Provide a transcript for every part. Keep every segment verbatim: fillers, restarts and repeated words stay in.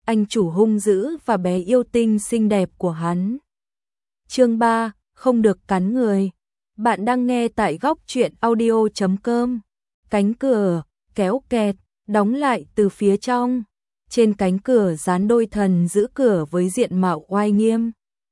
anh chủ hung dữ và bé yêu tinh xinh đẹp của hắn. Chương ba, không được cắn người. Bạn đang nghe tại góc truyện audio chấm com. Cánh cửa kéo kẹt, đóng lại từ phía trong. Trên cánh cửa dán đôi thần giữ cửa với diện mạo oai nghiêm.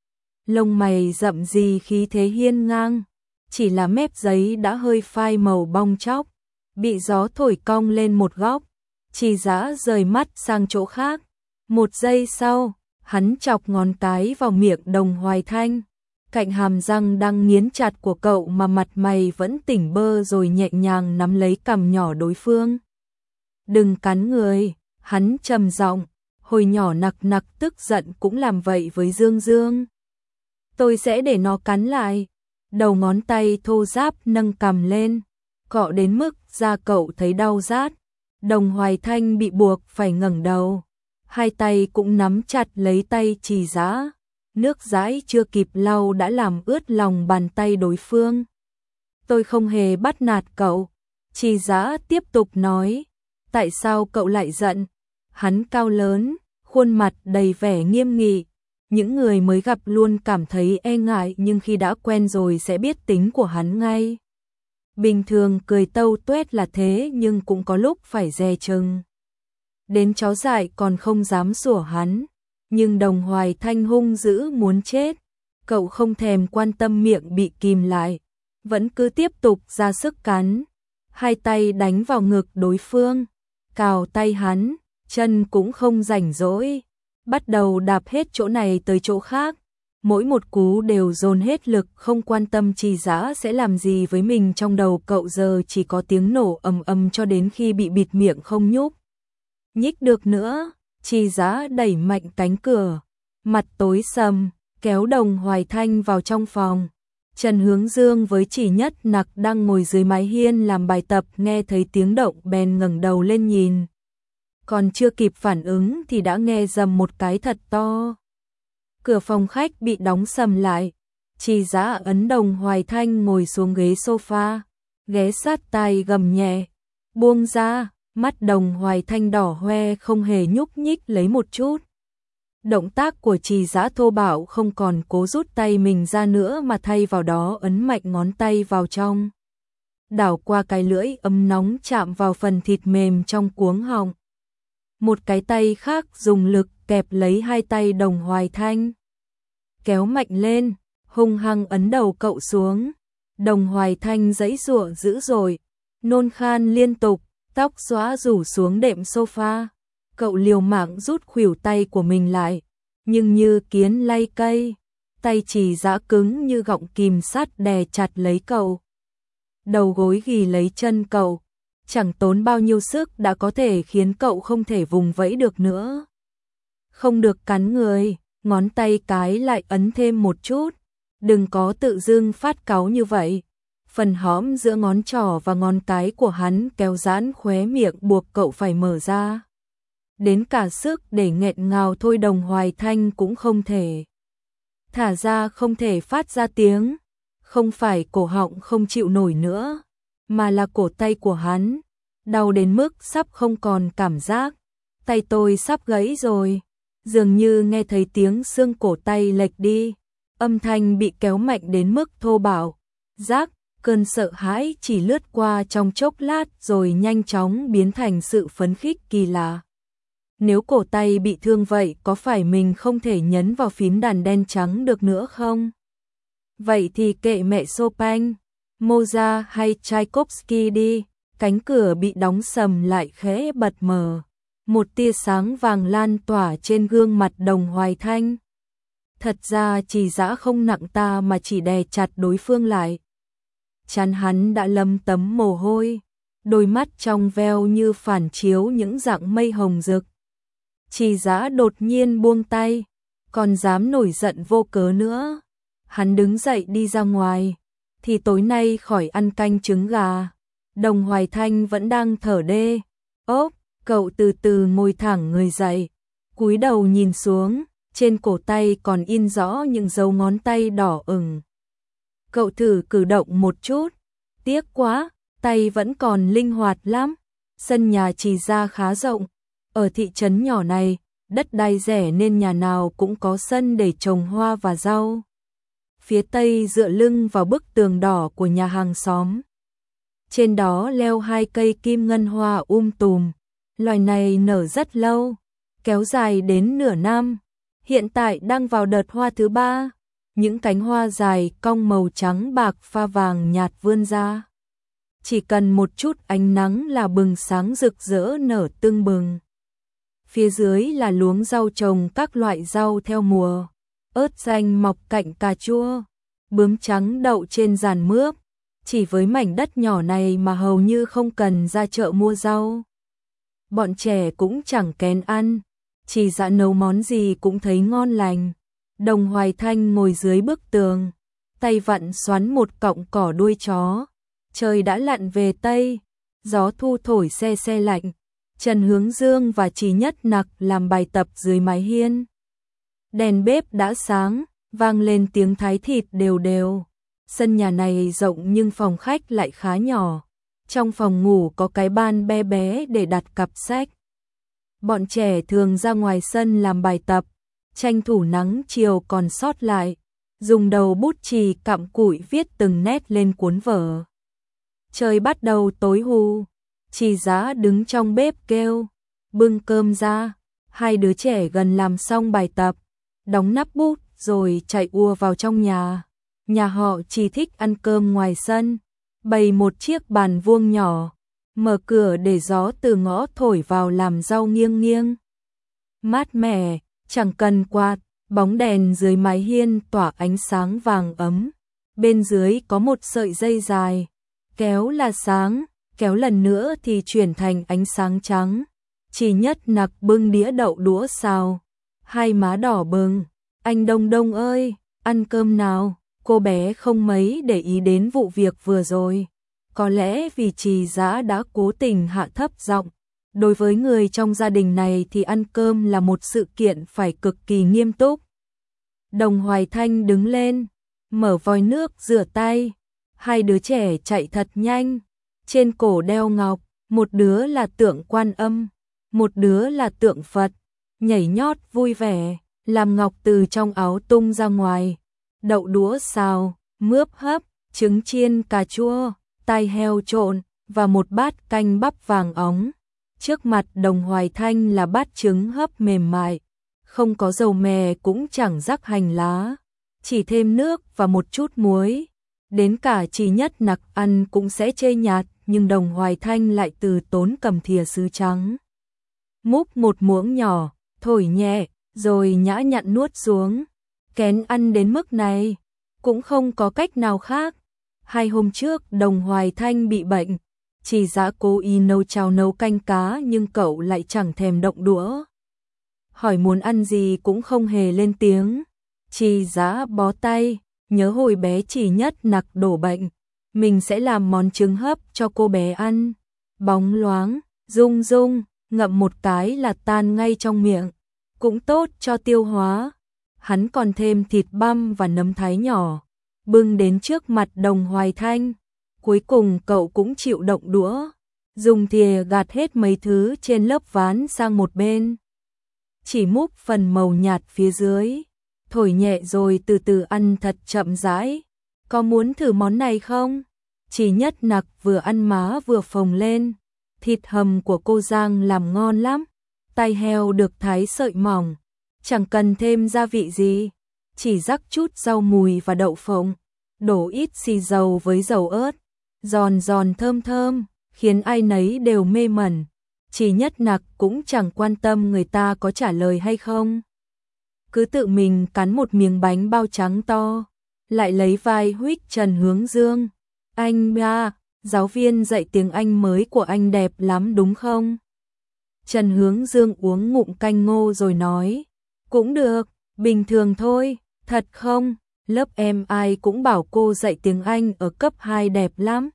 Lông mày rậm rì khí thế hiên ngang, chỉ là mép giấy đã hơi phai màu bong tróc, bị gió thổi cong lên một góc. Trì Dã rời mắt sang chỗ khác. Một giây sau, hắn chọc ngón cái vào miệng Đồng Hoài Thanh. Cạnh hàm răng đang nghiến chặt của cậu mà mặt mày vẫn tỉnh bơ rồi nhẹ nhàng nắm lấy cằm nhỏ đối phương. Đừng cắn người, hắn trầm giọng, hồi nhỏ nặc nặc tức giận cũng làm vậy với Dương Dương. Tôi sẽ để nó cắn lại. Đầu ngón tay thô ráp nâng cằm lên, cọ đến mức da cậu thấy đau rát. Đồng Hoài Thanh bị buộc phải ngẩng đầu, hai tay cũng nắm chặt lấy tay Trì Dã. Nước dãi chưa kịp lau đã làm ướt lòng bàn tay đối phương. Tôi không hề bắt nạt cậu. Trì Dã tiếp tục nói. Tại sao cậu lại giận? Hắn cao lớn, khuôn mặt đầy vẻ nghiêm nghị. Những người mới gặp luôn cảm thấy e ngại, nhưng khi đã quen rồi sẽ biết tính của hắn ngay. Bình thường cười tâu tuét là thế, nhưng cũng có lúc phải dè chừng. Đến chó dại còn không dám sủa hắn. Nhưng Đồng Hoài Thanh hung dữ muốn chết. Cậu không thèm quan tâm miệng bị kìm lại, vẫn cứ tiếp tục ra sức cắn. Hai tay đánh vào ngực đối phương, cào tay hắn, chân cũng không rảnh rỗi, bắt đầu đạp hết chỗ này tới chỗ khác. Mỗi một cú đều dồn hết lực, không quan tâm Trì Dã sẽ làm gì với mình. Trong đầu cậu giờ chỉ có tiếng nổ ầm ầm cho đến khi bị bịt miệng không nhúc nhích được nữa. Trì Dã đẩy mạnh cánh cửa, mặt tối sầm, kéo Đồng Hoài Thanh vào trong phòng. Trần Hướng Dương với Chỉ Nhất Nặc đang ngồi dưới mái hiên làm bài tập, nghe thấy tiếng động bèn ngẩng đầu lên nhìn. Còn chưa kịp phản ứng thì đã nghe rầm một cái thật to. Cửa phòng khách bị đóng sầm lại. Trì Dã ấn Đồng Hoài Thanh ngồi xuống ghế sofa, ghé sát tai gầm nhẹ. Buông ra. Mắt Đồng Hoài Thanh đỏ hoe không hề nhúc nhích lấy một chút. Động tác của Trì Dã thô bạo, không còn cố rút tay mình ra nữa mà thay vào đó ấn mạnh ngón tay vào trong. Đảo qua cái lưỡi ấm nóng chạm vào phần thịt mềm trong cuống họng. Một cái tay khác dùng lực kẹp lấy hai tay Đồng Hoài Thanh. Kéo mạnh lên, hung hăng ấn đầu cậu xuống. Đồng Hoài Thanh giãy giụa dữ dội, nôn khan liên tục. Tóc xóa rủ xuống đệm sofa. Cậu liều mạng rút khuỷu tay của mình lại, nhưng như kiến lay cây, tay Trì Dã cứng như gọng kìm sắt đè chặt lấy cậu. Đầu gối ghì lấy chân cậu, chẳng tốn bao nhiêu sức đã có thể khiến cậu không thể vùng vẫy được nữa. Không được cắn người, ngón tay cái lại ấn thêm một chút. Đừng có tự dưng phát cáu như vậy. Phần hõm giữa ngón trỏ và ngón cái của hắn kéo giãn khóe miệng, buộc cậu phải mở ra. Đến cả sức để nghẹn ngào thôi Đồng Hoài Thanh cũng không thể. Thả ra, không thể phát ra tiếng. Không phải cổ họng không chịu nổi nữa, mà là cổ tay của hắn. Đau đến mức sắp không còn cảm giác. Tay tôi sắp gãy rồi. Dường như nghe thấy tiếng xương cổ tay lệch đi. Âm thanh bị kéo mạnh đến mức thô bạo. Rác. Cơn sợ hãi chỉ lướt qua trong chốc lát rồi nhanh chóng biến thành sự phấn khích kỳ lạ. Nếu cổ tay bị thương vậy, có phải mình không thể nhấn vào phím đàn đen trắng được nữa không? Vậy thì kệ mẹ Chopin, Mozart hay Tchaikovsky đi. Cánh cửa bị đóng sầm lại khẽ bật mở. Một tia sáng vàng lan tỏa trên gương mặt Đồng Hoài Thanh. Thật ra Trì Dã không nặng ta mà chỉ đè chặt đối phương lại. Trán hắn đã lấm tấm mồ hôi, đôi mắt trong veo như phản chiếu những dạng mây hồng rực. Trì Dã đột nhiên buông tay, còn dám nổi giận vô cớ nữa. Hắn đứng dậy đi ra ngoài, thì tối nay khỏi ăn canh trứng gà. Đồng Hoài Thanh vẫn đang thở đê. Ốp, cậu từ từ ngồi thẳng người dậy, cúi đầu nhìn xuống, trên cổ tay còn in rõ những dấu ngón tay đỏ ửng. Cậu thử cử động một chút. Tiếc quá, tay vẫn còn linh hoạt lắm. Sân nhà Trì gia khá rộng. Ở thị trấn nhỏ này, đất đai rẻ nên nhà nào cũng có sân để trồng hoa và rau. Phía tây dựa lưng vào bức tường đỏ của nhà hàng xóm. Trên đó leo hai cây kim ngân hoa um tùm. Loài này nở rất lâu, kéo dài đến nửa năm. Hiện tại đang vào đợt hoa thứ ba. Những cánh hoa dài cong màu trắng bạc pha vàng nhạt vươn ra. Chỉ cần một chút ánh nắng là bừng sáng rực rỡ nở tưng bừng. Phía dưới là luống rau trồng các loại rau theo mùa. Ớt xanh mọc cạnh cà chua, bướm trắng đậu trên giàn mướp. Chỉ với mảnh đất nhỏ này mà hầu như không cần ra chợ mua rau. Bọn trẻ cũng chẳng kén ăn, chỉ dã nấu món gì cũng thấy ngon lành. Đồng Hoài Thanh ngồi dưới bức tường, tay vặn xoắn một cọng cỏ đuôi chó. Trời đã lặn về Tây, gió thu thổi se se lạnh. Trần Hướng Dương và Trì Nhất Nặc làm bài tập dưới mái hiên. Đèn bếp đã sáng, vang lên tiếng thái thịt đều đều. Sân nhà này rộng nhưng phòng khách lại khá nhỏ. Trong phòng ngủ có cái ban bé bé để đặt cặp sách. Bọn trẻ thường ra ngoài sân làm bài tập, tranh thủ nắng chiều còn sót lại, dùng đầu bút chì cặm cụi viết từng nét lên cuốn vở. Trời bắt đầu tối hù, Trì Giá đứng trong bếp kêu, bưng cơm ra. Hai đứa trẻ gần làm xong bài tập, đóng nắp bút rồi chạy ùa vào trong nhà. Nhà họ chỉ thích ăn cơm ngoài sân, bày một chiếc bàn vuông nhỏ, mở cửa để gió từ ngõ thổi vào làm rau nghiêng nghiêng. Mát mẻ, chẳng cần quạt, bóng đèn dưới mái hiên tỏa ánh sáng vàng ấm. Bên dưới có một sợi dây dài, kéo là sáng, kéo lần nữa thì chuyển thành ánh sáng trắng. Trì Nhất Nặc bưng đĩa đậu đũa xào, hai má đỏ bừng. Anh Đông Đông ơi, ăn cơm nào? Cô bé không mấy để ý đến vụ việc vừa rồi. Có lẽ vì Trì Dã đã cố tình hạ thấp giọng. Đối với người trong gia đình này thì ăn cơm là một sự kiện phải cực kỳ nghiêm túc. Đồng Hoài Thanh đứng lên, mở vòi nước rửa tay. Hai đứa trẻ chạy thật nhanh, trên cổ đeo ngọc, một đứa là tượng Quan Âm, một đứa là tượng Phật, nhảy nhót vui vẻ, làm ngọc từ trong áo tung ra ngoài. Đậu đũa xào, mướp hấp, trứng chiên cà chua, tai heo trộn và một bát canh bắp vàng óng. Trước mặt Đồng Hoài Thanh là bát trứng hấp mềm mại, không có dầu mè cũng chẳng rắc hành lá, chỉ thêm nước và một chút muối. Đến cả Trì Nhất Nặc ăn cũng sẽ chê nhạt, nhưng Đồng Hoài Thanh lại từ tốn cầm thìa sứ trắng. Múc một muỗng nhỏ, thổi nhẹ, rồi nhã nhặn nuốt xuống. Kén ăn đến mức này, cũng không có cách nào khác. Hai hôm trước Đồng Hoài Thanh bị bệnh, Trì Dã cố ý nấu cháo nấu canh cá nhưng cậu lại chẳng thèm động đũa. Hỏi muốn ăn gì cũng không hề lên tiếng. Trì Dã bó tay, nhớ hồi bé Trì Nhất Nặc đổ bệnh, mình sẽ làm món trứng hấp cho cô bé ăn. Bóng loáng, rung rung, ngậm một cái là tan ngay trong miệng, cũng tốt cho tiêu hóa. Hắn còn thêm thịt băm và nấm thái nhỏ, bưng đến trước mặt Đồng Hoài Thanh. Cuối cùng cậu cũng chịu động đũa, dùng thìa gạt hết mấy thứ trên lớp ván sang một bên. Chỉ múc phần màu nhạt phía dưới, thổi nhẹ rồi từ từ ăn thật chậm rãi. Có muốn thử món này không? Trì Nhất Nặc vừa ăn má vừa phồng lên. Thịt hầm của cô Giang làm ngon lắm, tai heo được thái sợi mỏng, chẳng cần thêm gia vị gì, chỉ rắc chút rau mùi và đậu phộng, đổ ít xì dầu với dầu ớt, giòn giòn thơm thơm, khiến ai nấy đều mê mẩn. Trì Nhất Nặc cũng chẳng quan tâm người ta có trả lời hay không, cứ tự mình cắn một miếng bánh bao trắng to, lại lấy vai huých Trần Hướng Dương. Anh ba, giáo viên dạy tiếng Anh mới của anh đẹp lắm đúng không? Trần Hướng Dương uống ngụm canh ngô rồi nói, cũng được, bình thường thôi. Thật không? Lớp em ai cũng bảo cô dạy tiếng Anh ở cấp hai đẹp lắm.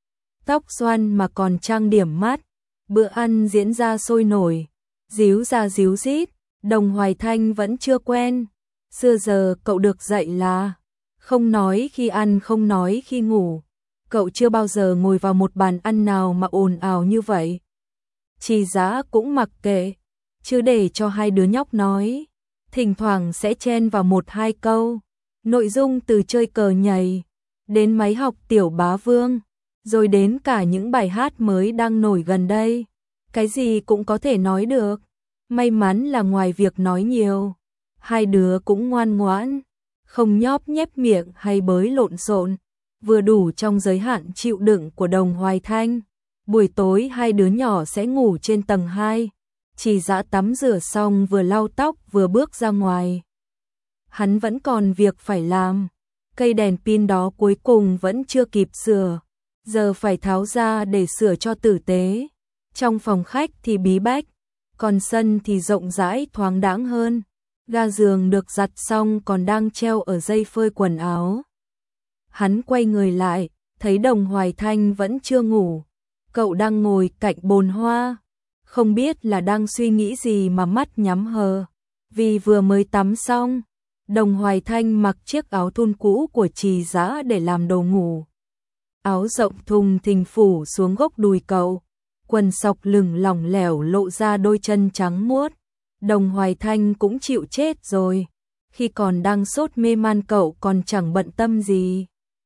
Tóc xoăn mà còn trang điểm mắt. Bữa ăn diễn ra sôi nổi, díu ra díu dít. Đồng Hoài Thanh vẫn chưa quen. Xưa giờ cậu được dạy là không nói khi ăn, không nói khi ngủ. Cậu chưa bao giờ ngồi vào một bàn ăn nào mà ồn ào như vậy. Trì Dã cũng mặc kệ, chứ để cho hai đứa nhóc nói, thỉnh thoảng sẽ chen vào một hai câu. Nội dung từ chơi cờ nhảy, đến máy học tiểu bá vương, rồi đến cả những bài hát mới đang nổi gần đây. Cái gì cũng có thể nói được. May mắn là ngoài việc nói nhiều, hai đứa cũng ngoan ngoãn, không nhóp nhép miệng hay bới lộn xộn, vừa đủ trong giới hạn chịu đựng của Đồng Hoài Thanh. Buổi tối hai đứa nhỏ sẽ ngủ trên tầng hai. Chỉ Dã tắm rửa xong vừa lau tóc vừa bước ra ngoài. Hắn vẫn còn việc phải làm. Cây đèn pin đó cuối cùng vẫn chưa kịp sửa, giờ phải tháo ra để sửa cho tử tế. Trong phòng khách thì bí bách, còn sân thì rộng rãi thoáng đãng hơn. Ga giường được giặt xong còn đang treo ở dây phơi quần áo. Hắn quay người lại, thấy Đồng Hoài Thanh vẫn chưa ngủ. Cậu đang ngồi cạnh bồn hoa, không biết là đang suy nghĩ gì mà mắt nhắm hờ. Vì vừa mới tắm xong, Đồng Hoài Thanh mặc chiếc áo thun cũ của Trì Dã để làm đồ ngủ. Áo rộng thùng thình phủ xuống gốc đùi cậu, quần sọc lửng lỏng lẻo lộ ra đôi chân trắng muốt. Đồng Hoài Thanh cũng chịu chết rồi, khi còn đang sốt mê man cậu còn chẳng bận tâm gì.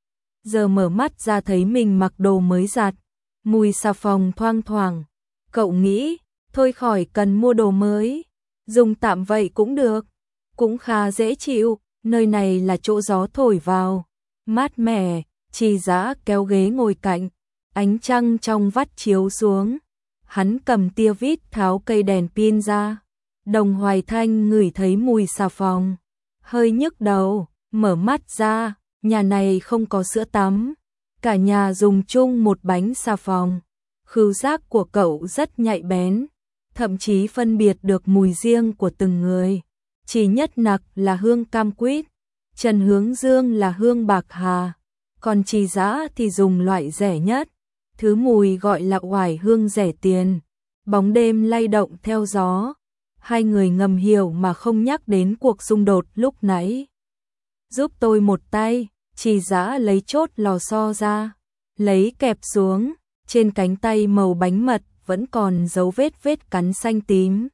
Giờ mở mắt ra thấy mình mặc đồ mới giặt, mùi xà phòng thoang thoảng. Cậu nghĩ, thôi khỏi cần mua đồ mới, dùng tạm vậy cũng được, cũng khá dễ chịu, nơi này là chỗ gió thổi vào, mát mẻ. Trì Dã kéo ghế ngồi cạnh, ánh trăng trong vắt chiếu xuống. Hắn cầm tia vít tháo cây đèn pin ra. Đồng Hoài Thanh ngửi thấy mùi xà phòng, hơi nhức đầu, mở mắt ra, nhà này không có sữa tắm, cả nhà dùng chung một bánh xà phòng. Khứu giác của cậu rất nhạy bén, thậm chí phân biệt được mùi riêng của từng người. Chỉ Nhất Nặc là hương cam quýt, Trần Hướng Dương là hương bạc hà, còn Trì Dã thì dùng loại rẻ nhất, thứ mùi gọi là oải hương rẻ tiền. Bóng đêm lay động theo gió, hai người ngầm hiểu mà không nhắc đến cuộc xung đột lúc nãy. Giúp tôi một tay, Trì Dã lấy chốt lò xo ra, lấy kẹp xuống, trên cánh tay màu bánh mật vẫn còn dấu vết vết cắn xanh tím.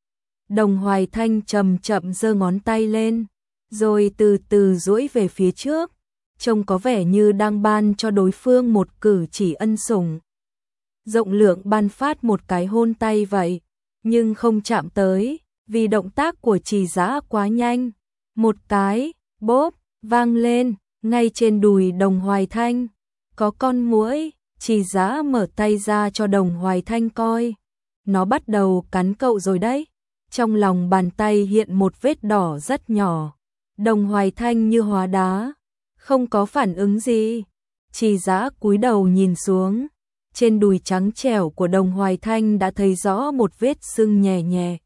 Đồng Hoài Thanh chậm chậm giơ ngón tay lên, rồi từ từ duỗi về phía trước, trông có vẻ như đang ban cho đối phương một cử chỉ ân sủng. Rộng lượng ban phát một cái hôn tay vậy, nhưng không chạm tới, vì động tác của Trì Dã quá nhanh. Một cái, bốp, vang lên, ngay trên đùi Đồng Hoài Thanh. Có con muỗi. Trì Dã mở tay ra cho Đồng Hoài Thanh coi. Nó bắt đầu cắn cậu rồi đấy. Trong lòng bàn tay hiện một vết đỏ rất nhỏ. Đồng Hoài Thanh như hóa đá, không có phản ứng gì. Trì Dã cúi đầu nhìn xuống, trên đùi trắng trẻo của Đồng Hoài Thanh đã thấy rõ một vết sưng nhè nhẹ,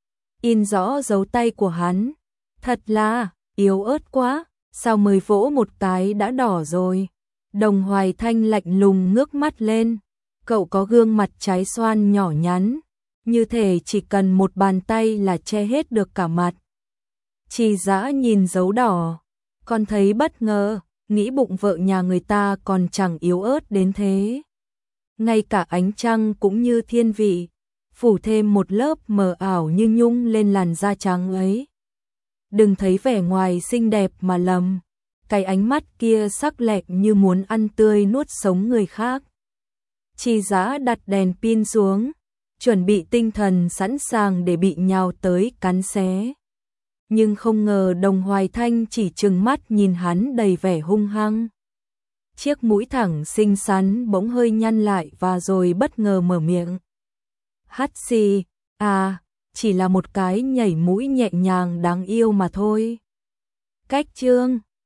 in rõ dấu tay của hắn. Thật là yếu ớt quá, sao mới vỗ một cái đã đỏ rồi. Đồng Hoài Thanh lạnh lùng ngước mắt lên, cậu có gương mặt trái xoan nhỏ nhắn, như thể chỉ cần một bàn tay là che hết được cả mặt. Trì Dã nhìn dấu đỏ, còn thấy bất ngờ, nghĩ bụng vợ nhà người ta còn chẳng yếu ớt đến thế. Ngay cả ánh trăng cũng như thiên vị, phủ thêm một lớp mờ ảo như nhung lên làn da trắng ấy. Đừng thấy vẻ ngoài xinh đẹp mà lầm, cái ánh mắt kia sắc lẹm như muốn ăn tươi nuốt sống người khác. Trì Dã đặt đèn pin xuống, chuẩn bị tinh thần sẵn sàng để bị nhào tới cắn xé. Nhưng không ngờ Đồng Hoài Thanh chỉ trừng mắt nhìn hắn đầy vẻ hung hăng. Chiếc mũi thẳng xinh xắn bỗng hơi nhăn lại và rồi bất ngờ mở miệng. Hắt xì, à, chỉ là một cái nhảy mũi nhẹ nhàng đáng yêu mà thôi. Cách chương